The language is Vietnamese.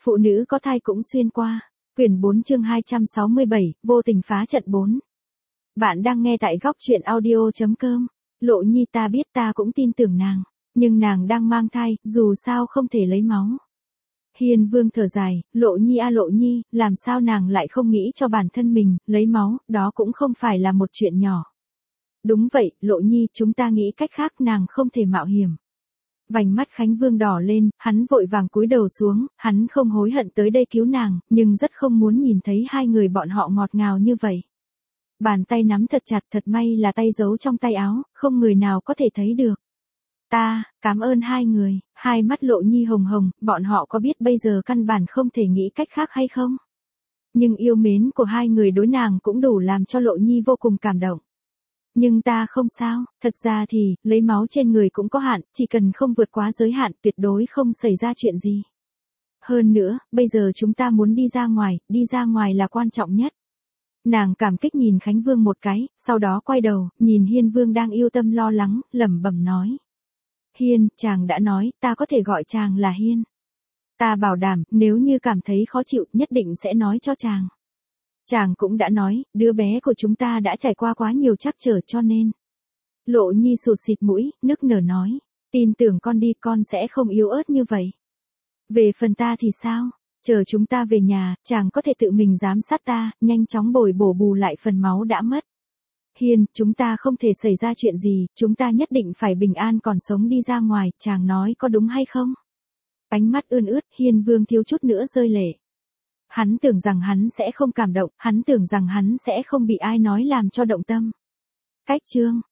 Phụ nữ có thai cũng xuyên qua. Quyển 4 chương 267, vô tình phá trận 4. Bạn đang nghe tại góc truyện audio.com. Lộ Nhi ta biết ta cũng tin tưởng nàng. Nhưng nàng đang mang thai, dù sao không thể lấy máu. Hiên Vương thở dài, Lộ Nhi a Lộ Nhi, làm sao nàng lại không nghĩ cho bản thân mình, lấy máu, đó cũng không phải là một chuyện nhỏ. Đúng vậy, Lộ Nhi, chúng ta nghĩ cách khác, nàng không thể mạo hiểm. Vành mắt Khánh Vương đỏ lên, hắn vội vàng cúi đầu xuống, hắn không hối hận tới đây cứu nàng, nhưng rất không muốn nhìn thấy hai người bọn họ ngọt ngào như vậy. Bàn tay nắm thật chặt, thật may là tay giấu trong tay áo, không người nào có thể thấy được. Cảm ơn hai người. Hai mắt Lộ Nhi hồng hồng, bọn họ có biết bây giờ căn bản không thể nghĩ cách khác hay không? Nhưng yêu mến của hai người đối nàng cũng đủ làm cho Lộ Nhi vô cùng cảm động. Nhưng ta không sao, thật ra thì, lấy máu trên người cũng có hạn, chỉ cần không vượt quá giới hạn, tuyệt đối không xảy ra chuyện gì. Hơn nữa, bây giờ chúng ta muốn đi ra ngoài là quan trọng nhất. Nàng cảm kích nhìn Khánh Vương một cái, sau đó quay đầu, nhìn Hiên Vương đang yêu tâm lo lắng, lẩm bẩm nói. Hiên, chàng đã nói, ta có thể gọi chàng là Hiên. Ta bảo đảm, nếu như cảm thấy khó chịu, nhất định sẽ nói cho chàng. Chàng cũng đã nói, đứa bé của chúng ta đã trải qua quá nhiều trắc trở cho nên. Lộ Nhi sụt xịt mũi, nức nở nói, tin tưởng con đi, con sẽ không yếu ớt như vậy. Về phần ta thì sao? Chờ chúng ta về nhà, chàng có thể tự mình giám sát ta, nhanh chóng bồi bổ lại phần máu đã mất. Hiên, chúng ta không thể xảy ra chuyện gì, chúng ta nhất định phải bình an còn sống đi ra ngoài, chàng nói có đúng hay không? Ánh mắt ươn ướt, Hiên Vương thiếu chút nữa rơi lệ. Hắn tưởng rằng hắn sẽ không cảm động, hắn tưởng rằng hắn sẽ không bị ai nói làm cho động tâm. Cách chương